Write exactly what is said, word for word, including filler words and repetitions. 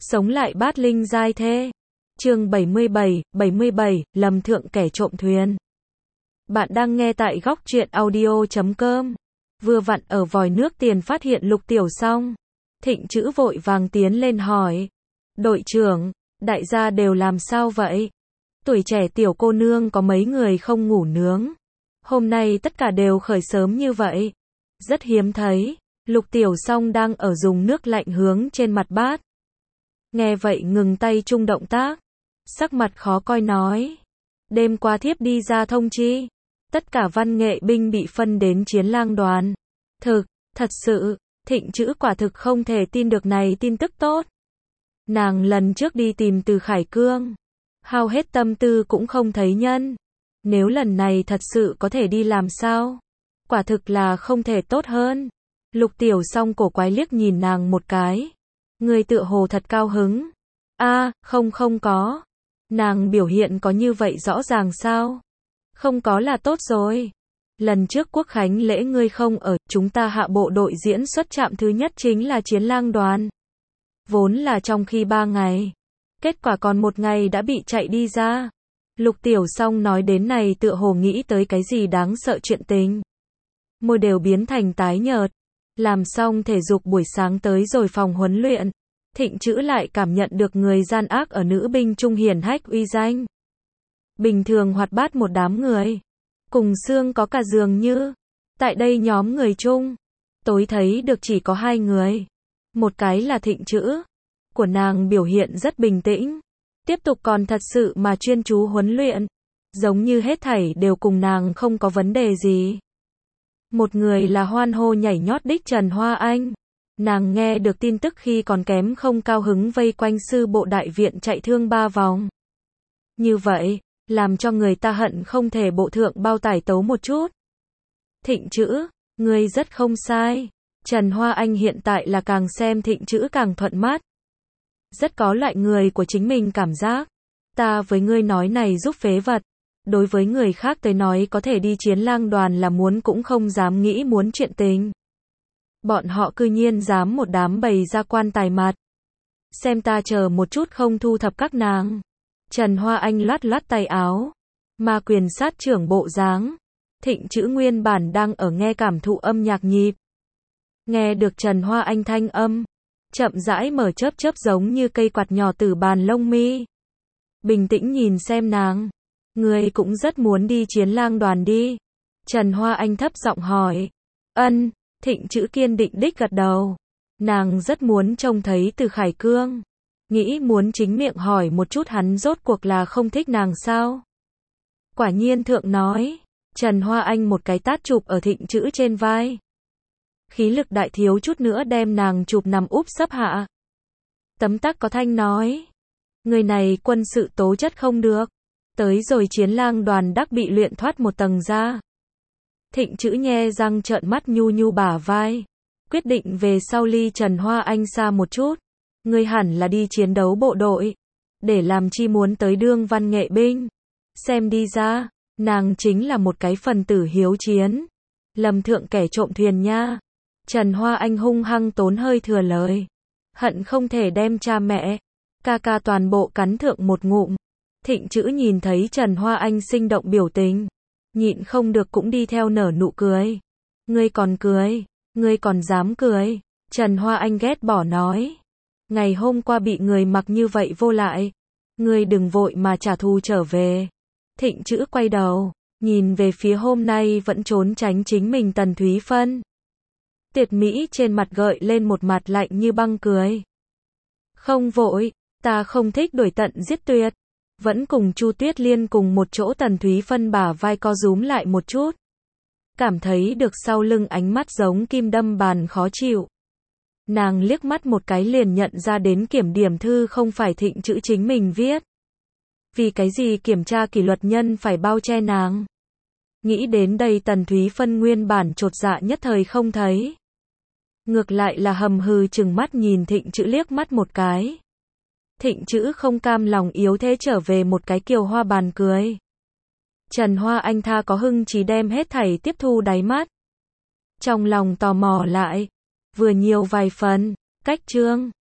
Sống lại bát linh giai thế. Chương bảy mươi bảy, bảy mươi bảy, Lầm Thượng kẻ trộm thuyền. Bạn đang nghe tại góc truyện audio chấm com. Vừa vặn ở vòi nước tiền phát hiện Lục Tiểu Song. Thịnh Chữ vội vàng tiến lên hỏi. Đội trưởng, đại gia đều làm sao vậy? Tuổi trẻ tiểu cô nương có mấy người không ngủ nướng. Hôm nay tất cả đều khởi sớm như vậy. Rất hiếm thấy. Lục Tiểu Song đang ở dùng nước lạnh hướng trên mặt bát. Nghe vậy ngừng tay chung động tác. Sắc mặt khó coi nói. Đêm qua thiếp đi ra thông chi. Tất cả văn nghệ binh bị phân đến chiến lang đoàn. Thực, thật sự, Thịnh Chữ quả thực không thể tin được này tin tức tốt. Nàng lần trước đi tìm Từ Khải Cương. Hao hết tâm tư cũng không thấy nhân. Nếu lần này thật sự có thể đi làm sao? Quả thực là không thể tốt hơn. Lục Tiểu Song cổ quái liếc nhìn nàng một cái. Người tựa hồ thật cao hứng. A, à, không không có. Nàng biểu hiện có như vậy rõ ràng sao? Không có là tốt rồi. Lần trước quốc khánh lễ ngươi không ở, chúng ta hạ bộ đội diễn xuất trạm thứ nhất chính là chiến lang đoàn. Vốn là trong khi ba ngày. Kết quả còn một ngày đã bị chạy đi ra. Lục Tiểu Song nói đến này tựa hồ nghĩ tới cái gì đáng sợ chuyện tình. Môi đều biến thành tái nhợt. Làm xong thể dục buổi sáng tới rồi phòng huấn luyện. Thịnh Chữ lại cảm nhận được người gian ác ở nữ binh trung hiển hách uy danh. Bình thường hoạt bát một đám người. Cùng xương có cả giường như. Tại đây nhóm người chung. Tối thấy được chỉ có hai người. Một cái là Thịnh Chữ. Của nàng biểu hiện rất bình tĩnh. Tiếp tục còn thật sự mà chuyên chú huấn luyện. Giống như hết thảy đều cùng nàng không có vấn đề gì. Một người là hoan hô nhảy nhót đích Trần Hoa Anh. Nàng nghe được tin tức khi còn kém không cao hứng vây quanh sư bộ đại viện chạy thương ba vòng. Như vậy, làm cho người ta hận không thể bộ thượng bao tải tấu một chút. Thịnh Chữ, ngươi rất không sai. Trần Hoa Anh hiện tại là càng xem Thịnh Chữ càng thuận mắt. Rất có loại người của chính mình cảm giác. Ta với ngươi nói này giúp phế vật. Đối với người khác tới nói có thể đi chiến lang đoàn là muốn cũng không dám nghĩ muốn chuyện tình. Bọn họ cư nhiên dám một đám bày ra quan tài mặt. Xem ta chờ một chút không thu thập các nàng. Trần Hoa Anh loát loát tay áo. Ma quyền sát trưởng bộ dáng. Thịnh Chữ nguyên bản đang ở nghe cảm thụ âm nhạc nhịp. Nghe được Trần Hoa Anh thanh âm. Chậm rãi mở chớp chớp giống như cây quạt nhỏ từ bàn lông mi. Bình tĩnh nhìn xem nàng. Người cũng rất muốn đi chiến lang đoàn đi. Trần Hoa Anh thấp giọng hỏi. Ân, Thịnh Chữ kiên định đích gật đầu. Nàng rất muốn trông thấy Từ Khải Cương. Nghĩ muốn chính miệng hỏi một chút hắn rốt cuộc là không thích nàng sao. Quả nhiên thượng nói. Trần Hoa Anh một cái tát chụp ở Thịnh Chữ trên vai. Khí lực đại thiếu chút nữa đem nàng chụp nằm úp sấp hạ. Tấm tắc có thanh nói. Người này quân sự tố chất không được. Tới rồi chiến lang đoàn đắc bị luyện thoát một tầng ra. Thịnh Chữ nhe răng trợn mắt nhu nhu bả vai. Quyết định về sau ly Trần Hoa Anh xa một chút. Ngươi hẳn là đi chiến đấu bộ đội. Để làm chi muốn tới đương văn nghệ binh. Xem đi ra, nàng chính là một cái phần tử hiếu chiến. Lầm thượng kẻ trộm thuyền nha. Trần Hoa Anh hung hăng tốn hơi thừa lời. Hận không thể đem cha mẹ, ca ca toàn bộ cắn thượng một ngụm. Thịnh Chữ nhìn thấy Trần Hoa Anh sinh động biểu tình. Nhịn không được cũng đi theo nở nụ cười. Ngươi còn cười, ngươi còn dám cười. Trần Hoa Anh ghét bỏ nói. Ngày hôm qua bị người mặc như vậy vô lại. Ngươi đừng vội mà trả thù trở về. Thịnh Chữ quay đầu, nhìn về phía hôm nay vẫn trốn tránh chính mình Tần Thúy Phân. Tiệt Mỹ trên mặt gợi lên một mặt lạnh như băng cười. Không vội, ta không thích đuổi tận giết tuyệt. Vẫn cùng Chu Tuyết Liên cùng một chỗ. Tần Thúy Phân bả vai co rúm lại một chút. Cảm thấy được sau lưng ánh mắt giống kim đâm bàn khó chịu. Nàng liếc mắt một cái liền nhận ra đến kiểm điểm thư không phải Thịnh Chữ chính mình viết. Vì cái gì kiểm tra kỷ luật nhân phải bao che nàng. Nghĩ đến đây Tần Thúy Phân nguyên bản chột dạ nhất thời không thấy. Ngược lại là hầm hừ chừng mắt nhìn Thịnh Chữ liếc mắt một cái. Thịnh Chữ không cam lòng yếu thế trở về một cái kiều hoa bàn cười. Trần Hoa Anh tha có hưng chỉ đem hết thảy tiếp thu đáy mắt. Trong lòng tò mò lại. Vừa nhiều vài phần. Cách chương.